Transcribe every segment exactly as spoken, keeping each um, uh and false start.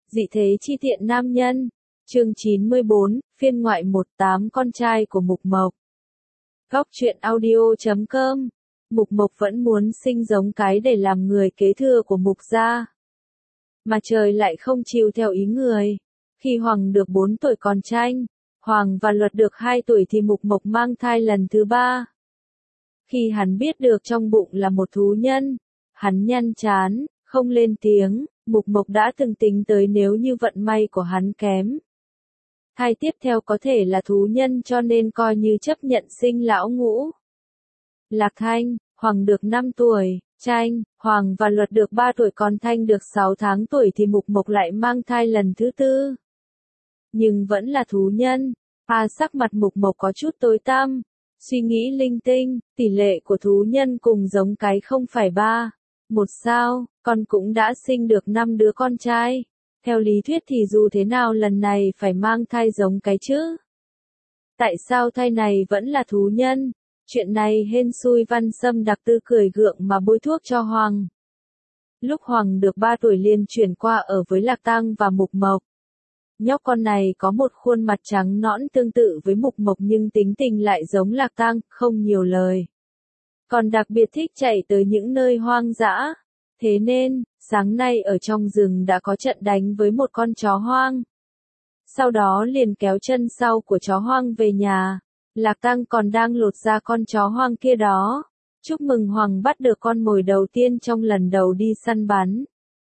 Dị thế chi tiện nam nhân. Chương chín mươi bốn, phiên ngoại một tám con trai của Mục Mộc. Góc truyện audio chấm com. Mục Mộc vẫn muốn sinh giống cái để làm người kế thừa của Mục gia. Mà trời lại không chiều theo ý người. Khi Hoàng được bốn tuổi còn tranh, Hoàng và Luật được hai tuổi thì Mục Mộc mang thai lần thứ ba. Khi hắn biết được trong bụng là một thú nhân, hắn nhăn chán, không lên tiếng. Mục Mộc đã từng tính tới nếu như vận may của hắn kém, thai tiếp theo có thể là thú nhân, cho nên coi như chấp nhận sinh lão ngũ. Lạc Thanh, Hoàng được năm tuổi, Tranh, Hoàng và Luật được ba tuổi còn Thanh được sáu tháng tuổi thì Mục Mộc lại mang thai lần thứ tư. Nhưng vẫn là thú nhân. À, sắc mặt Mục Mộc có chút tối tăm, suy nghĩ linh tinh, tỷ lệ của thú nhân cùng giống cái không phải ba, một sao, con cũng đã sinh được năm đứa con trai. Theo lý thuyết thì dù thế nào lần này phải mang thai giống cái chứ? Tại sao thai này vẫn là thú nhân? Chuyện này hên xui Văn Sâm đặc tư cười gượng mà bôi thuốc cho Hoàng. Lúc Hoàng được ba tuổi liền chuyển qua ở với Lạc Tăng và Mục Mộc. Nhóc con này có một khuôn mặt trắng nõn tương tự với Mục Mộc nhưng tính tình lại giống Lạc Tăng, không nhiều lời. Còn đặc biệt thích chạy tới những nơi hoang dã. Thế nên, sáng nay ở trong rừng đã có trận đánh với một con chó hoang. Sau đó liền kéo chân sau của chó hoang về nhà. Lạc Tăng còn đang lột ra con chó hoang kia đó. Chúc mừng Hoàng bắt được con mồi đầu tiên trong lần đầu đi săn bắn.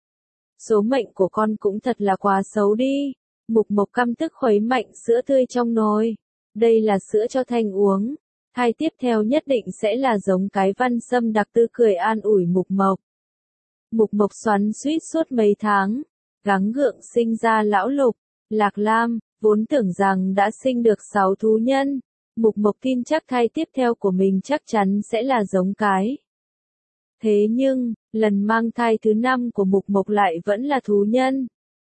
Số mệnh của con cũng thật là quá xấu đi. Mục Mộc căm tức khuấy mạnh sữa tươi trong nồi. Đây là sữa cho Thanh uống. Thai tiếp theo nhất định sẽ là giống cái. Văn Sâm đặc tư cười an ủi Mục Mộc. Mục Mộc xoắn xuýt suốt mấy tháng, gắng gượng sinh ra Lão Lục, Lạc Lam, vốn tưởng rằng đã sinh được sáu thú nhân. Mục Mộc tin chắc thai tiếp theo của mình chắc chắn sẽ là giống cái. Thế nhưng, lần mang thai thứ năm của Mục Mộc lại vẫn là thú nhân.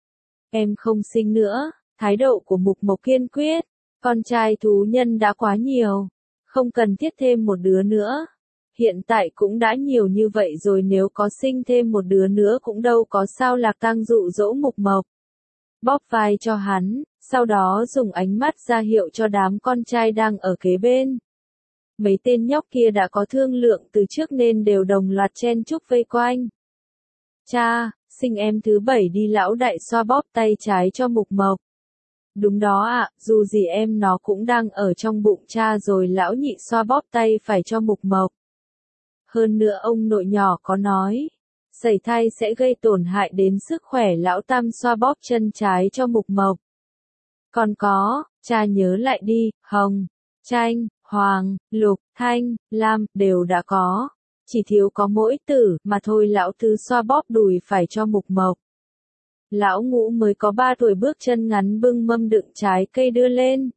Em không sinh nữa, thái độ của Mục Mộc kiên quyết, con trai thú nhân đã quá nhiều, không cần thiết thêm một đứa nữa. Hiện tại cũng đã nhiều như vậy rồi, nếu có sinh thêm một đứa nữa cũng đâu có sao. Lạc Tăng dụ dỗ Mục Mộc, bóp vai cho hắn, sau đó dùng ánh mắt ra hiệu cho đám con trai đang ở kế bên. Mấy tên nhóc kia đã có thương lượng từ trước nên đều đồng loạt chen chúc vây quanh. Cha, sinh em thứ bảy đi. Lão đại xoa bóp tay trái cho Mục Mộc. Đúng đó ạ, dù gì em nó cũng đang ở trong bụng cha rồi. Lão nhị xoa bóp tay phải cho Mục Mộc. Hơn nữa ông nội nhỏ có nói, sẩy thai sẽ gây tổn hại đến sức khỏe. Lão tam xoa bóp chân trái cho Mục Mộc. Còn có, cha nhớ lại đi, Hồng, Tranh, Hoàng, Lục, Thanh, Lam, đều đã có. Chỉ thiếu có mỗi Tử mà thôi. Lão tứ xoa bóp đùi phải cho Mục Mộc. Lão ngũ mới có ba tuổi bước chân ngắn bưng mâm đựng trái cây đưa lên.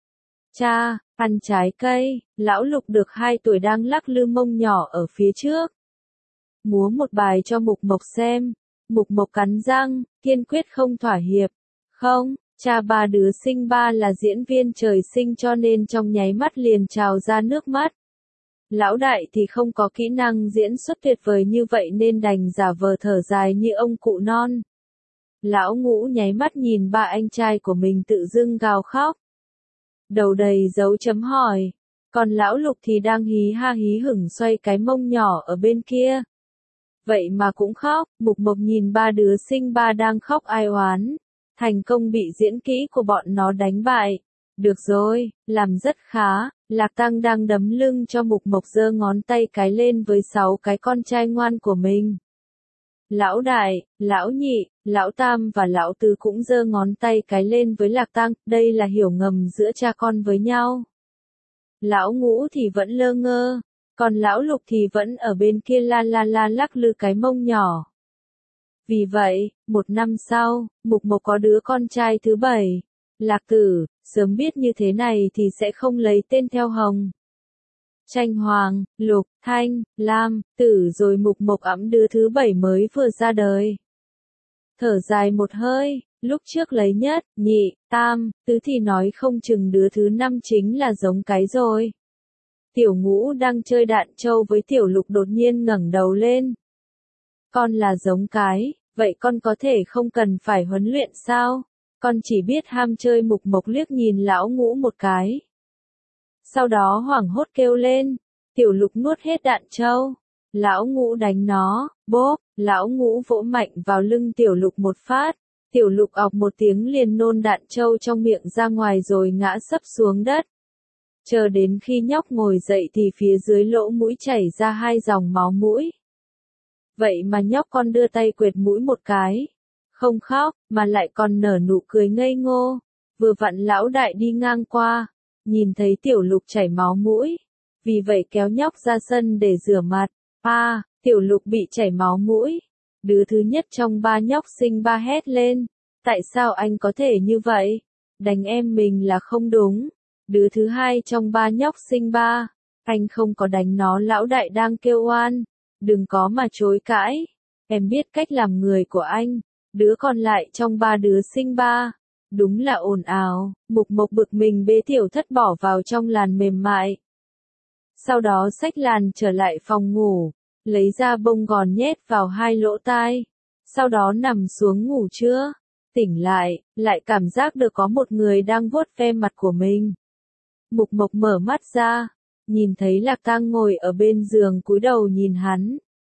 Cha, ăn trái cây. Lão Lục được hai tuổi đang lắc lư mông nhỏ ở phía trước. Múa một bài cho Mục Mộc xem. Mục Mộc cắn răng, kiên quyết không thỏa hiệp. Không, cha ba đứa sinh ba là diễn viên trời sinh cho nên trong nháy mắt liền trào ra nước mắt. Lão đại thì không có kỹ năng diễn xuất tuyệt vời như vậy nên đành giả vờ thở dài như ông cụ non. Lão ngũ nháy mắt nhìn ba anh trai của mình tự dưng gào khóc. Đầu đầy dấu chấm hỏi. Còn lão Lục thì đang hí ha hí hửng xoay cái mông nhỏ ở bên kia. Vậy mà cũng khóc. Mục Mộc nhìn ba đứa sinh ba đang khóc ai oán. Thành công bị diễn kỹ của bọn nó đánh bại. Được rồi, làm rất khá. Lạc Tăng đang đấm lưng cho Mục Mộc giơ ngón tay cái lên với sáu cái con trai ngoan của mình. Lão đại, lão nhị, lão tam và lão tứ cũng giơ ngón tay cái lên với Lạc Tăng. Đây là hiểu ngầm giữa cha con với nhau. Lão ngũ thì vẫn lơ ngơ, còn lão Lục thì vẫn ở bên kia la la la lắc lư cái mông nhỏ. Vì vậy, một năm sau, Mục Mộc có đứa con trai thứ bảy, Lạc Tử. Sớm biết như thế này thì sẽ không lấy tên theo Hồng, Tranh, Hoàng, Lục, Thanh, Lam, Tử rồi. Mục Mộc ẵm đứa thứ bảy mới vừa ra đời. Thở dài một hơi, lúc trước lấy nhất, nhị, tam, tứ thì nói không chừng đứa thứ năm chính là giống cái rồi. Tiểu ngũ đang chơi đạn trâu với tiểu Lục đột nhiên ngẩng đầu lên. Con là giống cái. vậy con có thể không cần phải huấn luyện sao? Con chỉ biết ham chơi. Mục Mộc liếc nhìn Lão Ngũ một cái. Sau đó hoảng hốt kêu lên, Tiểu Lục nuốt hết đạn trâu. Lão Ngũ đánh nó, bốp, Lão Ngũ vỗ mạnh vào lưng Tiểu Lục một phát. Tiểu Lục ọc một tiếng liền nôn đạn trâu trong miệng ra ngoài rồi ngã sấp xuống đất. Chờ đến khi nhóc ngồi dậy thì phía dưới lỗ mũi chảy ra hai dòng máu mũi. Vậy mà nhóc con đưa tay quệt mũi một cái. Không khóc, mà lại còn nở nụ cười ngây ngô. Vừa vặn Lão Đại đi ngang qua, nhìn thấy Tiểu Lục chảy máu mũi. Vì vậy kéo nhóc ra sân để rửa mặt. À, Tiểu Lục bị chảy máu mũi. Đứa thứ nhất trong ba nhóc sinh ba hét lên. Tại sao anh có thể như vậy? Đánh em mình là không đúng. Đứa thứ hai trong ba nhóc sinh ba. Anh không có đánh nó. Lão Đại đang kêu oan. Đừng có mà chối cãi. Em biết cách làm người của anh. Đứa còn lại trong ba đứa sinh ba. Đúng là ồn ào. Mục Mộc bực mình bế Tiểu Thất bỏ vào trong làn mềm mại. Sau đó xách làn trở lại phòng ngủ. Lấy ra bông gòn nhét vào hai lỗ tai. Sau đó nằm xuống ngủ trưa. Tỉnh lại, lại cảm giác được có một người đang vuốt ve mặt của mình. Mục Mộc mở mắt ra, nhìn thấy Lạc Tang ngồi ở bên giường cúi đầu nhìn hắn.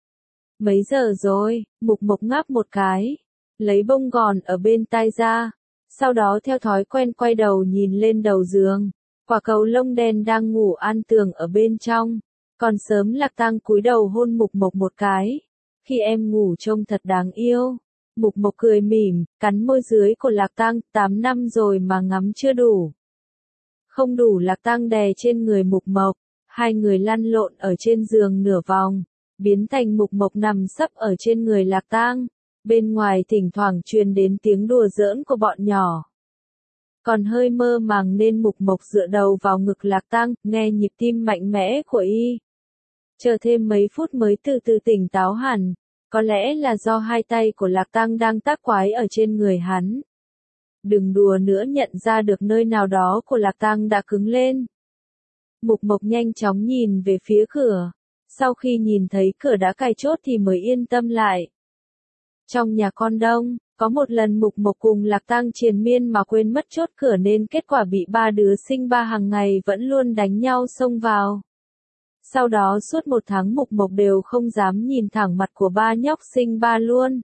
Mấy giờ rồi? Mục Mộc ngáp một cái, lấy bông gòn ở bên tai ra, sau đó theo thói quen quay đầu nhìn lên đầu giường. Quả cầu lông đen đang ngủ an tường ở bên trong. Còn sớm. Lạc Tang cúi đầu hôn Mục Mộc một cái. Khi em ngủ trông thật đáng yêu. Mục Mộc cười mỉm, cắn môi dưới của Lạc Tang. Tám năm rồi mà ngắm chưa đủ. Không đủ. Lạc Tang đè trên người Mục Mộc. Hai người lăn lộn ở trên giường nửa vòng. Biến thành Mục Mộc nằm sấp ở trên người Lạc Tang. Bên ngoài thỉnh thoảng truyền đến tiếng đùa giỡn của bọn nhỏ. Còn hơi mơ màng nên Mục Mộc dựa đầu vào ngực Lạc Tang, nghe nhịp tim mạnh mẽ của y. Chờ thêm mấy phút mới từ từ tỉnh táo hẳn. Có lẽ là do hai tay của Lạc Tang đang tác quái ở trên người hắn. Đừng đùa nữa. Nhận ra được nơi nào đó của Lạc Tang đã cứng lên. Mục Mộc nhanh chóng nhìn về phía cửa. Sau khi nhìn thấy cửa đã cài chốt thì mới yên tâm lại. Trong nhà con đông, có một lần Mục Mộc cùng Lạc Tang triền miên mà quên mất chốt cửa nên kết quả bị ba đứa sinh ba hàng ngày vẫn luôn đánh nhau xông vào. Sau đó suốt một tháng Mục Mộc đều không dám nhìn thẳng mặt của ba nhóc sinh ba luôn.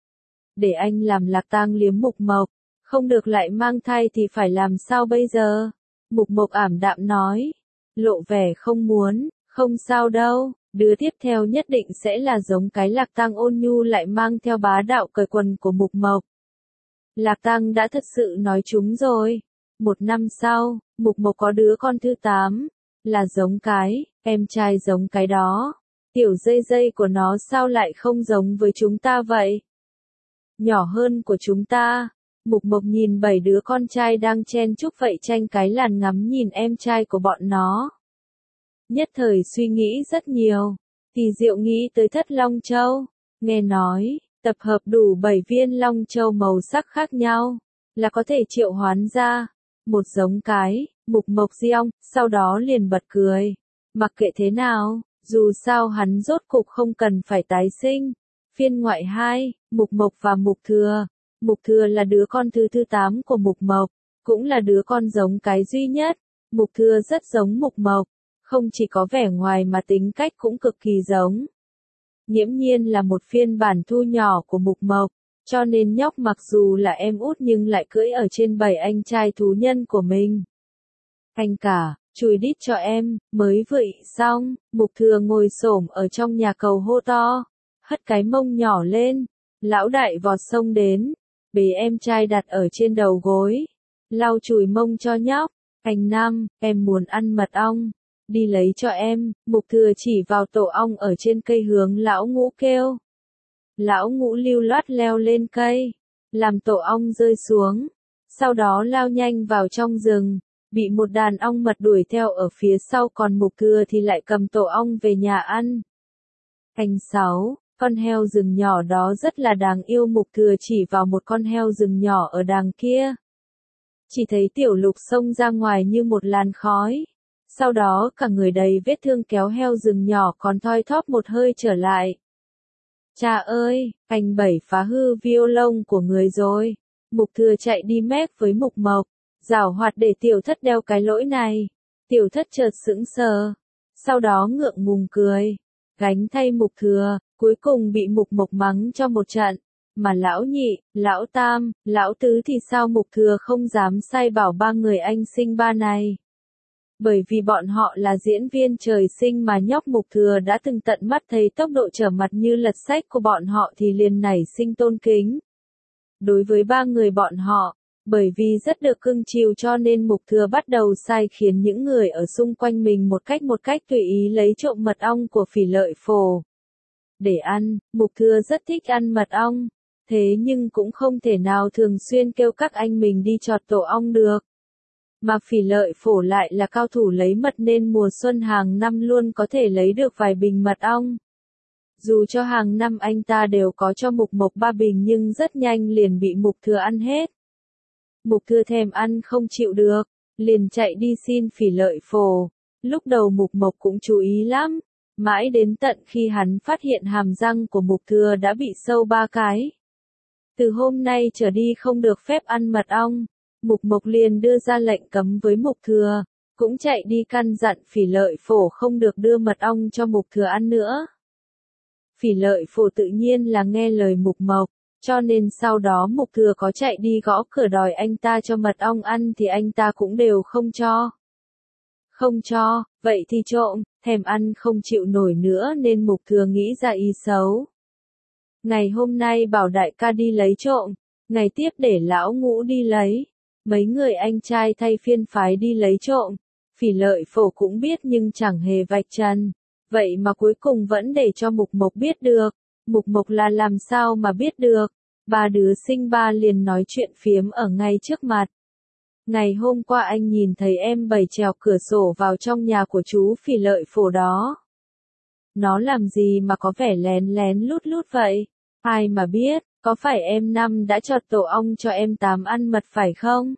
Để anh làm. Lạc Tang liếm Mục Mộc. Không được, lại mang thai thì phải làm sao bây giờ? Mục Mộc ảm đạm nói. Lộ vẻ không muốn. Không sao đâu. Đứa tiếp theo nhất định sẽ là giống cái. Lạc Tang ôn nhu lại mang theo bá đạo cởi quần của Mục Mộc. Lạc Tang đã thật sự nói chúng rồi. Một năm sau, Mục Mộc có đứa con thứ tám. Là giống cái, em trai giống cái đó. Tiểu dây dây của nó sao lại không giống với chúng ta vậy? Nhỏ hơn của chúng ta. Mục Mộc nhìn bảy đứa con trai đang chen chúc vậy tranh cái làn ngắm nhìn em trai của bọn nó. Nhất thời suy nghĩ rất nhiều. Thì Diệu nghĩ tới Thất Long Châu. Nghe nói, tập hợp đủ bảy viên Long Châu màu sắc khác nhau, là có thể triệu hoán ra một giống cái. Mục Mộc giong, sau đó liền bật cười. Mặc kệ thế nào, dù sao hắn rốt cục không cần phải tái sinh. Phiên ngoại hai, Mục Mộc và Mục Thừa. Mục Thừa là đứa con thứ thứ tám của Mục Mộc, cũng là đứa con giống cái duy nhất. Mục Thừa rất giống Mục Mộc, không chỉ có vẻ ngoài mà tính cách cũng cực kỳ giống. Nghiễm nhiên là một phiên bản thu nhỏ của Mục Mộc, cho nên nhóc mặc dù là em út nhưng lại cưỡi ở trên bảy anh trai thú nhân của mình. Anh cả, chùi đít cho em. Mới vừa ị xong, Mục Thừa ngồi xổm ở trong nhà cầu hô to, hất cái mông nhỏ lên. Lão Đại vọt xông đến, bế em trai đặt ở trên đầu gối, lau chùi mông cho nhóc. Anh Năm, em muốn ăn mật ong, đi lấy cho em. Mục Thừa chỉ vào tổ ong ở trên cây hướng Lão Ngũ kêu. Lão Ngũ lưu loát leo lên cây, làm tổ ong rơi xuống, sau đó lao nhanh vào trong rừng. Bị một đàn ong mật đuổi theo ở phía sau, còn Mục Thừa thì lại cầm tổ ong về nhà ăn. Anh Sáu, con heo rừng nhỏ đó rất là đáng yêu. Mục Thừa chỉ vào một con heo rừng nhỏ ở đằng kia. Chỉ thấy Tiểu Lục xông ra ngoài như một làn khói. Sau đó cả người đầy vết thương kéo heo rừng nhỏ còn thoi thóp một hơi trở lại. Cha ơi, anh Bảy phá hư violon của người rồi. Mục Thừa chạy đi mép với Mục Mộc, giảo hoạt để Tiểu Thất đeo cái lỗi này. Tiểu Thất chợt sững sờ, sau đó ngượng ngùng cười, gánh thay Mục Thừa, cuối cùng bị Mục Mộc mắng cho một trận. Mà lão nhị, lão tam, lão tứ thì sao? Mục Thừa không dám sai bảo ba người anh sinh ba này. Bởi vì bọn họ là diễn viên trời sinh mà nhóc Mục Thừa đã từng tận mắt thấy tốc độ trở mặt như lật sách của bọn họ thì liền nảy sinh tôn kính. Đối với ba người bọn họ, bởi vì rất được cưng chiều cho nên Mục Thừa bắt đầu sai khiến những người ở xung quanh mình một cách một cách tùy ý lấy trộm mật ong của Phỉ Lợi Phổ. Để ăn, Mục Thừa rất thích ăn mật ong, thế nhưng cũng không thể nào thường xuyên kêu các anh mình đi chọt tổ ong được. Mà Phỉ Lợi Phổ lại là cao thủ lấy mật nên mùa xuân hàng năm luôn có thể lấy được vài bình mật ong. Dù cho hàng năm anh ta đều có cho Mục Mộc ba bình nhưng rất nhanh liền bị Mục Thừa ăn hết. Mục Thừa thèm ăn không chịu được, liền chạy đi xin Phỉ Lợi Phổ. Lúc đầu Mục Mộc cũng chú ý lắm, mãi đến tận khi hắn phát hiện hàm răng của Mục Thừa đã bị sâu ba cái. Từ hôm nay trở đi không được phép ăn mật ong. Mục Mộc liền đưa ra lệnh cấm với Mục Thừa, cũng chạy đi căn dặn Phỉ Lợi Phổ không được đưa mật ong cho Mục Thừa ăn nữa. Phỉ Lợi Phổ tự nhiên là nghe lời Mục Mộc, cho nên sau đó Mục Thừa có chạy đi gõ cửa đòi anh ta cho mật ong ăn thì anh ta cũng đều không cho. Không cho, vậy thì trộm, thèm ăn không chịu nổi nữa nên Mục Thừa nghĩ ra ý xấu. Ngày hôm nay bảo đại ca đi lấy trộm, ngày tiếp để lão Ngũ đi lấy. Mấy người anh trai thay phiên phái đi lấy trộm, Phỉ Lợi Phổ cũng biết nhưng chẳng hề vạch trần, vậy mà cuối cùng vẫn để cho Mục Mộc biết được. Mục Mộc là làm sao mà biết được, ba đứa sinh ba liền nói chuyện phiếm ở ngay trước mặt. Ngày hôm qua anh nhìn thấy em Bảy trèo cửa sổ vào trong nhà của chú Phỉ Lợi Phổ đó. Nó làm gì mà có vẻ lén lén lút lút vậy? Ai mà biết, có phải em Năm đã chọt tổ ong cho em Tám ăn mật phải không?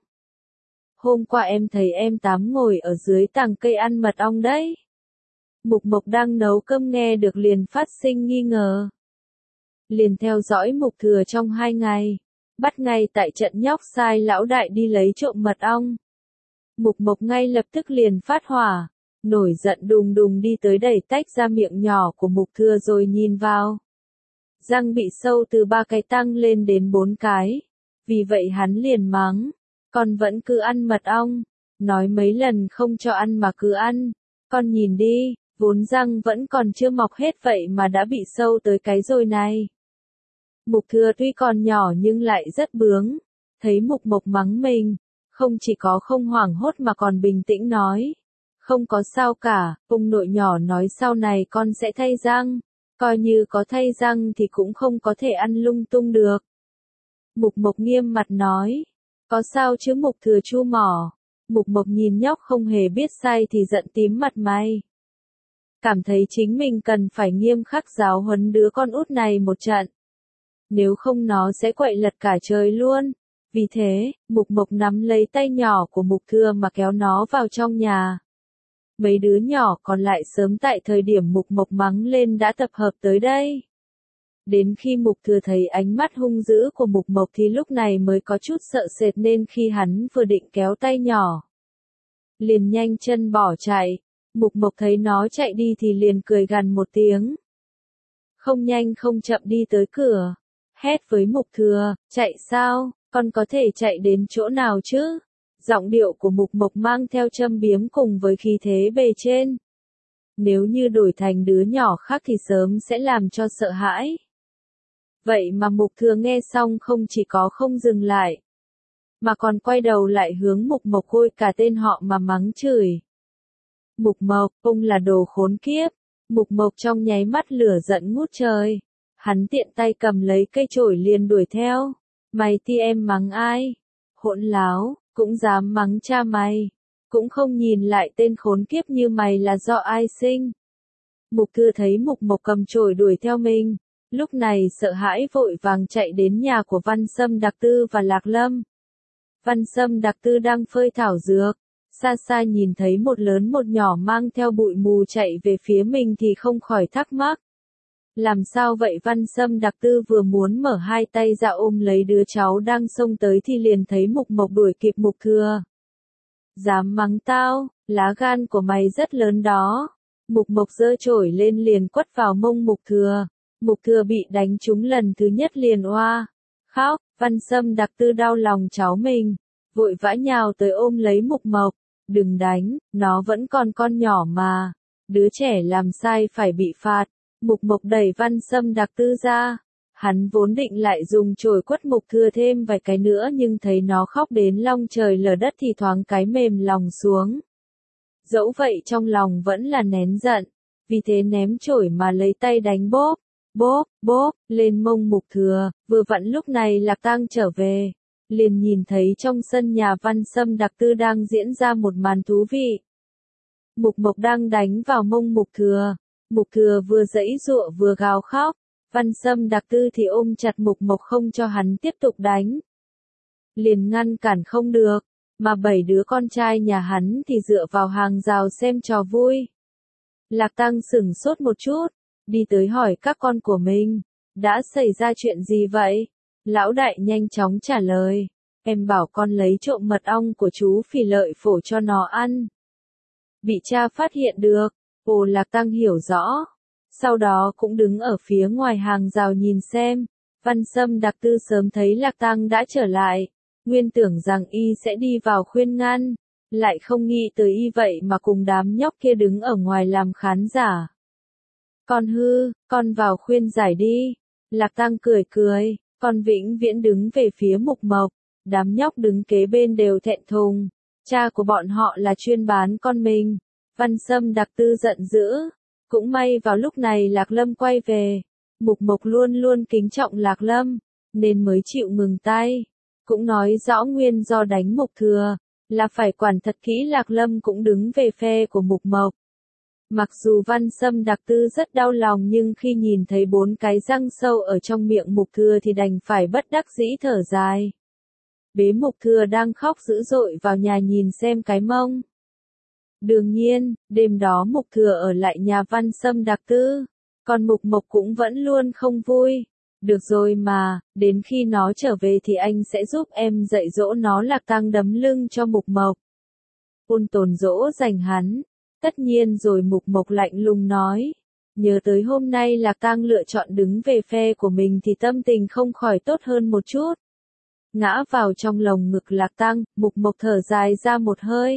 Hôm qua em thấy em Tám ngồi ở dưới tàng cây ăn mật ong đấy. Mục Mộc đang nấu cơm nghe được liền phát sinh nghi ngờ. Liền theo dõi Mục Thừa trong hai ngày, bắt ngay tại trận nhóc sai lão đại đi lấy trộm mật ong. Mục Mộc ngay lập tức liền phát hỏa, nổi giận đùng đùng đi tới đẩy tách ra miệng nhỏ của Mục Thừa rồi nhìn vào. Răng bị sâu từ ba cái tăng lên đến bốn cái, vì vậy hắn liền mắng, con vẫn cứ ăn mật ong, nói mấy lần không cho ăn mà cứ ăn, con nhìn đi, vốn răng vẫn còn chưa mọc hết vậy mà đã bị sâu tới cái rồi này. Mục Thừa tuy còn nhỏ nhưng lại rất bướng, thấy Mục Mộc mắng mình, không chỉ có không hoảng hốt mà còn bình tĩnh nói, không có sao cả, ông nội nhỏ nói sau này con sẽ thay răng, coi như có thay răng thì cũng không có thể ăn lung tung được. Mục Mộc nghiêm mặt nói, có sao chứ? Mục Thừa chu mỏ. Mục Mộc nhìn nhóc không hề biết sai thì giận tím mặt mày. Cảm thấy chính mình cần phải nghiêm khắc giáo huấn đứa con út này một trận. Nếu không nó sẽ quậy lật cả trời luôn. Vì thế, Mục Mộc nắm lấy tay nhỏ của Mục Thừa mà kéo nó vào trong nhà. Mấy đứa nhỏ còn lại sớm tại thời điểm Mục Mộc mắng lên đã tập hợp tới đây. Đến khi Mục Thừa thấy ánh mắt hung dữ của Mục Mộc thì lúc này mới có chút sợ sệt nên khi hắn vừa định kéo tay nhỏ, liền nhanh chân bỏ chạy. Mục Mộc thấy nó chạy đi thì liền cười gằn một tiếng. Không nhanh không chậm đi tới cửa, hét với Mục Thừa, chạy sao, con có thể chạy đến chỗ nào chứ? Giọng điệu của Mục Mộc mang theo châm biếm cùng với khí thế bề trên. Nếu như đổi thành đứa nhỏ khác thì sớm sẽ làm cho sợ hãi. Vậy mà Mục Thừa nghe xong không chỉ có không dừng lại, mà còn quay đầu lại hướng Mục Mộc hôi cả tên họ mà mắng chửi. Mục Mộc, ông là đồ khốn kiếp. Mục Mộc trong nháy mắt lửa giận ngút trời. Hắn tiện tay cầm lấy cây chổi liền đuổi theo. Mày thì em mắng ai? Hỗn láo, cũng dám mắng cha mày. Cũng không nhìn lại tên khốn kiếp như mày là do ai sinh. Mục Thừa thấy Mục Mộc cầm chổi đuổi theo mình. Lúc này sợ hãi vội vàng chạy đến nhà của Văn Sâm Đặc Tư và Lạc Lâm. Văn Sâm Đặc Tư đang phơi thảo dược. Xa xa nhìn thấy một lớn một nhỏ mang theo bụi mù chạy về phía mình thì không khỏi thắc mắc. Làm sao vậy? Văn Sâm Đặc Tư vừa muốn mở hai tay ra ôm lấy đứa cháu đang xông tới thì liền thấy Mục Mộc đuổi kịp. Mục Thừa, dám mắng tao, lá gan của mày rất lớn đó. Mục Mộc giơ chổi lên liền quất vào mông Mục Thừa. Mục Thừa bị đánh trúng lần thứ nhất liền oa khóc. Văn Sâm Đặc Tư đau lòng cháu mình, vội vã nhào tới ôm lấy Mục Mộc. Đừng đánh, nó vẫn còn con nhỏ mà. Đứa trẻ làm sai phải bị phạt. Mục Mộc đẩy Văn Sâm Đặc Tư ra. Hắn vốn định lại dùng chổi quất Mục Thừa thêm vài cái nữa nhưng thấy nó khóc đến long trời lở đất thì thoáng cái mềm lòng xuống. Dẫu vậy trong lòng vẫn là nén giận, vì thế ném chổi mà lấy tay đánh bốp, bốp, bốp, lên mông Mục Thừa. Vừa vặn lúc này Lạc Tang trở về, liền nhìn thấy trong sân nhà Văn Sâm Đặc Tư đang diễn ra một màn thú vị. Mục Mộc đang đánh vào mông Mục Thừa. Mục Thừa vừa giãy giụa vừa gào khóc. Văn Sâm Đặc Tư thì ôm chặt Mục Mộc không cho hắn tiếp tục đánh. Liền ngăn cản không được, mà bảy đứa con trai nhà hắn thì dựa vào hàng rào xem trò vui. Lạc Tang sửng sốt một chút, đi tới hỏi các con của mình, đã xảy ra chuyện gì vậy? Lão đại nhanh chóng trả lời, em bảo con lấy trộm mật ong của chú Phỉ Lợi Phổ cho nó ăn. Bị cha phát hiện được. Ồ, Lạc Tang hiểu rõ. Sau đó cũng đứng ở phía ngoài hàng rào nhìn xem. Văn Sâm Đặc Tư sớm thấy Lạc Tang đã trở lại, nguyên tưởng rằng y sẽ đi vào khuyên ngăn, lại không nghĩ tới y vậy mà cùng đám nhóc kia đứng ở ngoài làm khán giả. Con hư, con vào khuyên giải đi. Lạc Tang cười cười, con vĩnh viễn đứng về phía Mục Mộc. Đám nhóc đứng kế bên đều thẹn thùng, cha của bọn họ là chuyên bán con mình. Văn Sâm Đặc Tư giận dữ. Cũng may vào lúc này Lạc Lâm quay về. Mục Mộc luôn luôn kính trọng Lạc Lâm, nên mới chịu ngừng tay. Cũng nói rõ nguyên do đánh Mục Thừa, là phải quản thật kỹ. Lạc Lâm cũng đứng về phe của Mục Mộc. Mặc dù Văn Sâm Đặc Tư rất đau lòng nhưng khi nhìn thấy bốn cái răng sâu ở trong miệng Mục Thừa thì đành phải bất đắc dĩ thở dài. Bế Mục Thừa đang khóc dữ dội vào nhà nhìn xem cái mông. Đương nhiên, đêm đó Mục Thừa ở lại nhà Văn Sâm Đặc Tư, còn Mục Mộc cũng vẫn luôn không vui. Được rồi mà, đến khi nó trở về thì anh sẽ giúp em dạy dỗ nó. Lạc Tang đấm lưng cho Mục Mộc, ôn tồn dỗ dành hắn. Tất nhiên rồi. Mục Mộc lạnh lùng nói. Nhớ tới hôm nay Lạc Tang lựa chọn đứng về phe của mình thì tâm tình không khỏi tốt hơn một chút. Ngã vào trong lồng ngực Lạc Tang, Mục Mộc thở dài ra một hơi.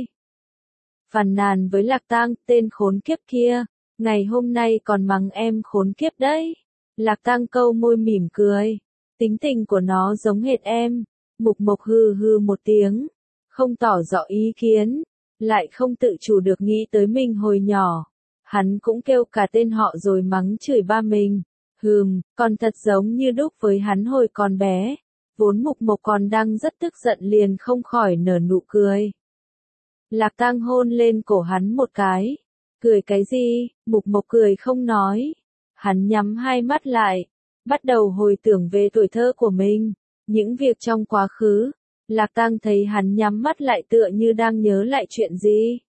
Phàn nàn với Lạc Tang, tên khốn kiếp kia, ngày hôm nay còn mắng em khốn kiếp đấy. Lạc Tang câu môi mỉm cười, tính tình của nó giống hệt em. Mục Mộc hừ hừ một tiếng, không tỏ rõ ý kiến, lại không tự chủ được nghĩ tới mình hồi nhỏ. Hắn cũng kêu cả tên họ rồi mắng chửi ba mình. Hừm, còn thật giống như đúc với hắn hồi còn bé. Vốn Mục Mộc còn đang rất tức giận liền không khỏi nở nụ cười. Lạc Tang hôn lên cổ hắn một cái. Cười cái gì? Mục Mộc cười không nói. Hắn nhắm hai mắt lại, bắt đầu hồi tưởng về tuổi thơ của mình, những việc trong quá khứ. Lạc Tang thấy hắn nhắm mắt lại tựa như đang nhớ lại chuyện gì.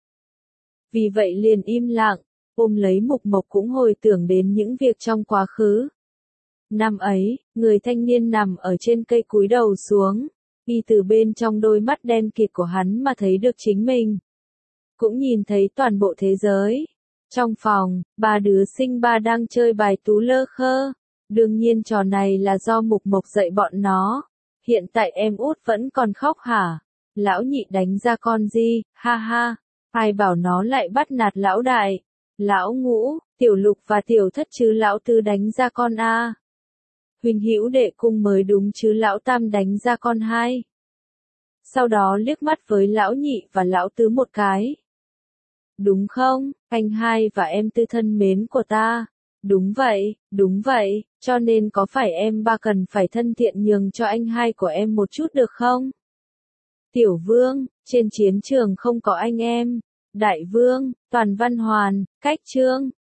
Vì vậy liền im lặng, ôm lấy Mục Mộc cũng hồi tưởng đến những việc trong quá khứ. Năm ấy, người thanh niên nằm ở trên cây cúi đầu xuống, y từ bên trong đôi mắt đen kịt của hắn mà thấy được chính mình. Cũng nhìn thấy toàn bộ thế giới. Trong phòng, ba đứa sinh ba đang chơi bài tú lơ khơ. Đương nhiên trò này là do Mục Mộc dạy bọn nó. Hiện tại em út vẫn còn khóc hả? Lão nhị đánh ra con gì? Ha ha. Ai bảo nó lại bắt nạt lão đại? Lão ngũ, tiểu lục và tiểu thất chứ lão tứ đánh ra con a. Huynh hữu đệ cung mới đúng chứ lão tam đánh ra con hai. Sau đó liếc mắt với lão nhị và lão tứ một cái. Đúng không, anh hai và em tư thân mến của ta? Đúng vậy, đúng vậy, cho nên có phải em ba cần phải thân thiện nhường cho anh hai của em một chút được không? Tiểu vương, trên chiến trường không có anh em. Đại vương, toàn văn hoàn, cách chương.